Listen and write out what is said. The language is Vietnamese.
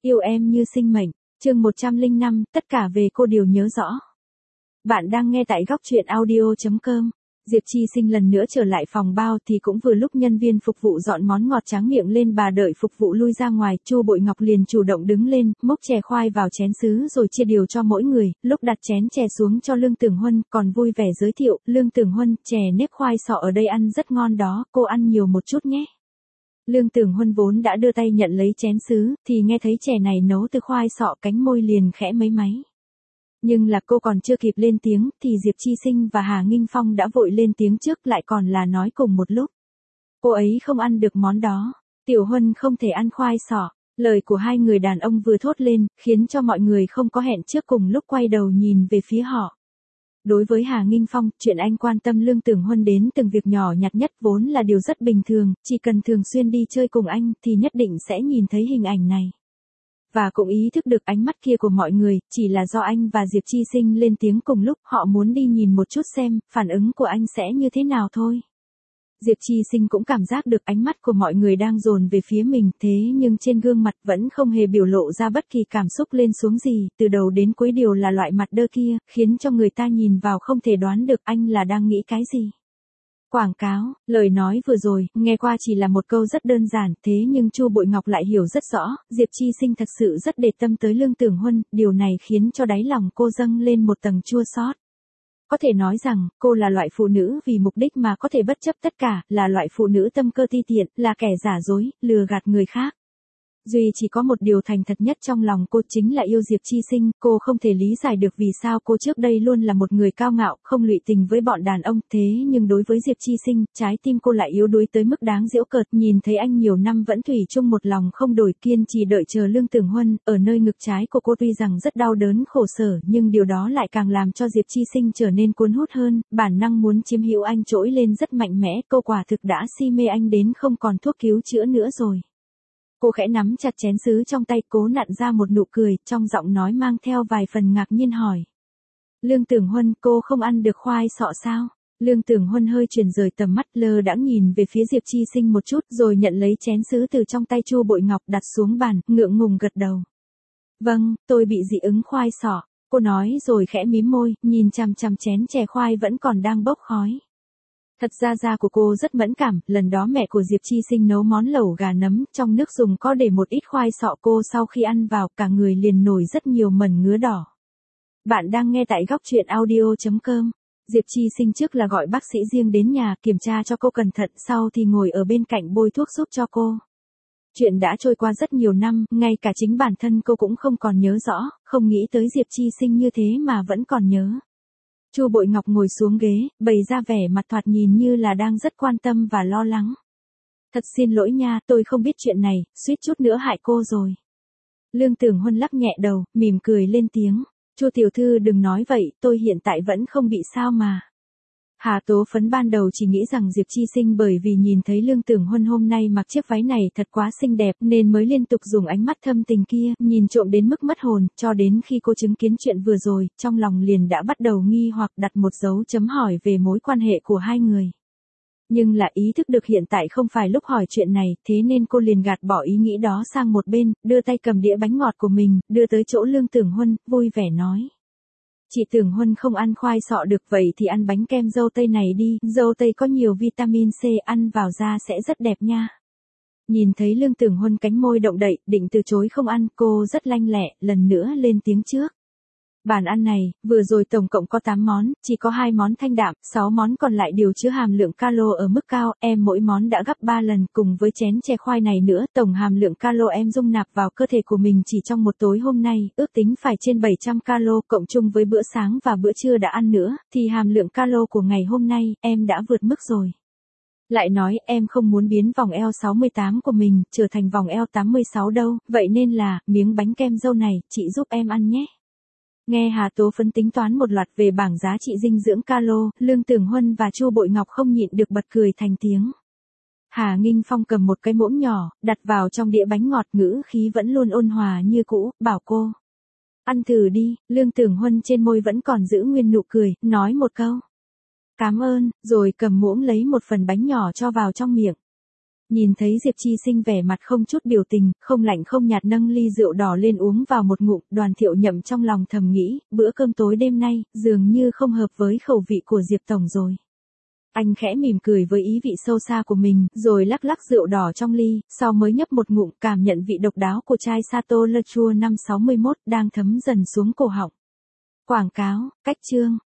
Yêu em như sinh mệnh, chương 105, tất cả về cô đều nhớ rõ. Bạn đang nghe tại góc truyện audio.com. Diệp Chi Sinh lần nữa trở lại phòng bao thì cũng vừa lúc nhân viên phục vụ dọn món ngọt tráng miệng lên, bà đợi phục vụ lui ra ngoài, Chu Bội Ngọc liền chủ động đứng lên, múc chè khoai vào chén sứ rồi chia đều cho mỗi người, lúc đặt chén chè xuống cho Lương Tưởng Huân, còn vui vẻ giới thiệu, Lương Tưởng Huân, chè nếp khoai sọ ở đây ăn rất ngon đó, cô ăn nhiều một chút nhé. Lương Tưởng Huân vốn đã đưa tay nhận lấy chén sứ, thì nghe thấy chè này nấu từ khoai sọ, cánh môi liền khẽ mấy máy. Nhưng là cô còn chưa kịp lên tiếng, thì Diệp Chi Sinh và Hà Nghinh Phong đã vội lên tiếng trước, lại còn là nói cùng một lúc. Cô ấy không ăn được món đó, Tiểu Huân không thể ăn khoai sọ. Lời của hai người đàn ông vừa thốt lên, khiến cho mọi người không có hẹn trước cùng lúc quay đầu nhìn về phía họ. Đối với Hà Nghinh Phong, chuyện anh quan tâm Lương Tưởng Huân đến từng việc nhỏ nhặt nhất vốn là điều rất bình thường, chỉ cần thường xuyên đi chơi cùng anh thì nhất định sẽ nhìn thấy hình ảnh này. Và cũng ý thức được ánh mắt kia của mọi người, chỉ là do anh và Diệp Chi Sinh lên tiếng cùng lúc, họ muốn đi nhìn một chút xem, phản ứng của anh sẽ như thế nào thôi. Diệp Chi Sinh cũng cảm giác được ánh mắt của mọi người đang dồn về phía mình, thế nhưng trên gương mặt vẫn không hề biểu lộ ra bất kỳ cảm xúc lên xuống gì, từ đầu đến cuối đều là loại mặt đơ kia, khiến cho người ta nhìn vào không thể đoán được anh là đang nghĩ cái gì. Quảng cáo, lời nói vừa rồi, nghe qua chỉ là một câu rất đơn giản, thế nhưng Chu Bội Ngọc lại hiểu rất rõ, Diệp Chi Sinh thật sự rất để tâm tới Lương Tưởng Huân, điều này khiến cho đáy lòng cô dâng lên một tầng chua xót. Có thể nói rằng, cô là loại phụ nữ vì mục đích mà có thể bất chấp tất cả, là loại phụ nữ tâm cơ ti tiện, là kẻ giả dối, lừa gạt người khác. Duy chỉ có một điều thành thật nhất trong lòng cô chính là yêu Diệp Chi Sinh, cô không thể lý giải được vì sao cô trước đây luôn là một người cao ngạo, không lụy tình với bọn đàn ông, thế nhưng đối với Diệp Chi Sinh, trái tim cô lại yếu đuối tới mức đáng giễu cợt, nhìn thấy anh nhiều năm vẫn thủy chung một lòng không đổi, kiên trì đợi chờ Lương Tưởng Huân, ở nơi ngực trái của cô tuy rằng rất đau đớn khổ sở, nhưng điều đó lại càng làm cho Diệp Chi Sinh trở nên cuốn hút hơn, bản năng muốn chiếm hữu anh trỗi lên rất mạnh mẽ, cô quả thực đã si mê anh đến không còn thuốc cứu chữa nữa rồi. Cô khẽ nắm chặt chén sứ trong tay, cố nặn ra một nụ cười, trong giọng nói mang theo vài phần ngạc nhiên hỏi. Lương Tưởng Huân, cô không ăn được khoai sọ sao? Lương Tưởng Huân hơi chuyển rời tầm mắt, lơ đãng nhìn về phía Diệp Chi Sinh một chút, rồi nhận lấy chén sứ từ trong tay Chu Bội Ngọc đặt xuống bàn, ngượng ngùng gật đầu. Vâng, tôi bị dị ứng khoai sọ, cô nói rồi khẽ mím môi, nhìn chằm chằm chén chè khoai vẫn còn đang bốc khói. Thật ra da của cô rất mẫn cảm, lần đó mẹ của Diệp Chi Sinh nấu món lẩu gà nấm, trong nước dùng có để một ít khoai sọ, cô sau khi ăn vào cả người liền nổi rất nhiều mẩn ngứa đỏ. Bạn đang nghe tại góc truyện audio.com. Diệp Chi Sinh trước là gọi bác sĩ riêng đến nhà kiểm tra cho cô cẩn thận, sau thì ngồi ở bên cạnh bôi thuốc giúp cho cô. Chuyện đã trôi qua rất nhiều năm, ngay cả chính bản thân cô cũng không còn nhớ rõ, không nghĩ tới Diệp Chi Sinh như thế mà vẫn còn nhớ. Chu Bội Ngọc ngồi xuống ghế, bày ra vẻ mặt thoạt nhìn như là đang rất quan tâm và lo lắng. Thật xin lỗi nha, tôi không biết chuyện này, suýt chút nữa hại cô rồi. Lương Tưởng Huân lắc nhẹ đầu, mỉm cười lên tiếng. Chu tiểu thư đừng nói vậy, tôi hiện tại vẫn không bị sao mà. Hà Tố Phấn ban đầu chỉ nghĩ rằng Diệp Chi Sinh bởi vì nhìn thấy Lương Tưởng Huân hôm nay mặc chiếc váy này thật quá xinh đẹp nên mới liên tục dùng ánh mắt thâm tình kia, nhìn trộm đến mức mất hồn, cho đến khi cô chứng kiến chuyện vừa rồi, trong lòng liền đã bắt đầu nghi hoặc đặt một dấu chấm hỏi về mối quan hệ của hai người. Nhưng là ý thức được hiện tại không phải lúc hỏi chuyện này, thế nên cô liền gạt bỏ ý nghĩ đó sang một bên, đưa tay cầm đĩa bánh ngọt của mình, đưa tới chỗ Lương Tưởng Huân, vui vẻ nói. Chị Tưởng Huân không ăn khoai sọ được, vậy thì ăn bánh kem dâu tây này đi, dâu tây có nhiều vitamin C, ăn vào da sẽ rất đẹp nha. Nhìn thấy Lương Tưởng Huân cánh môi động đậy, định từ chối không ăn, cô rất lanh lẹ, lần nữa lên tiếng trước. Bàn ăn này, vừa rồi tổng cộng có 8 món, chỉ có 2 món thanh đạm, 6 món còn lại đều chứa hàm lượng calo ở mức cao, em mỗi món đã gấp 3 lần, cùng với chén chè khoai này nữa, tổng hàm lượng calo em dung nạp vào cơ thể của mình chỉ trong một tối hôm nay, ước tính phải trên 700 calo, cộng chung với bữa sáng và bữa trưa đã ăn nữa, thì hàm lượng calo của ngày hôm nay, em đã vượt mức rồi. Lại nói, em không muốn biến vòng eo 68 của mình, trở thành vòng eo 86 đâu, vậy nên là, miếng bánh kem dâu này, chị giúp em ăn nhé. Nghe Hà Tố Phấn tính toán một loạt về bảng giá trị dinh dưỡng calo, Lương Tưởng Huân và Chu Bội Ngọc không nhịn được bật cười thành tiếng. Hà Nghinh Phong cầm một cái muỗng nhỏ, đặt vào trong đĩa bánh ngọt, ngữ khí vẫn luôn ôn hòa như cũ, bảo cô. Ăn thử đi, Lương Tưởng Huân trên môi vẫn còn giữ nguyên nụ cười, nói một câu. Cảm ơn, rồi cầm muỗng lấy một phần bánh nhỏ cho vào trong miệng. Nhìn thấy Diệp Chi Sinh vẻ mặt không chút biểu tình, không lạnh không nhạt nâng ly rượu đỏ lên uống vào một ngụm, Đoàn Thiệu Nhậm trong lòng thầm nghĩ, bữa cơm tối đêm nay, dường như không hợp với khẩu vị của Diệp Tổng rồi. Anh khẽ mỉm cười với ý vị sâu xa của mình, rồi lắc lắc rượu đỏ trong ly, sau mới nhấp một ngụm cảm nhận vị độc đáo của chai Sato Le Chua 561 đang thấm dần xuống cổ họng. Quảng cáo, cách chương.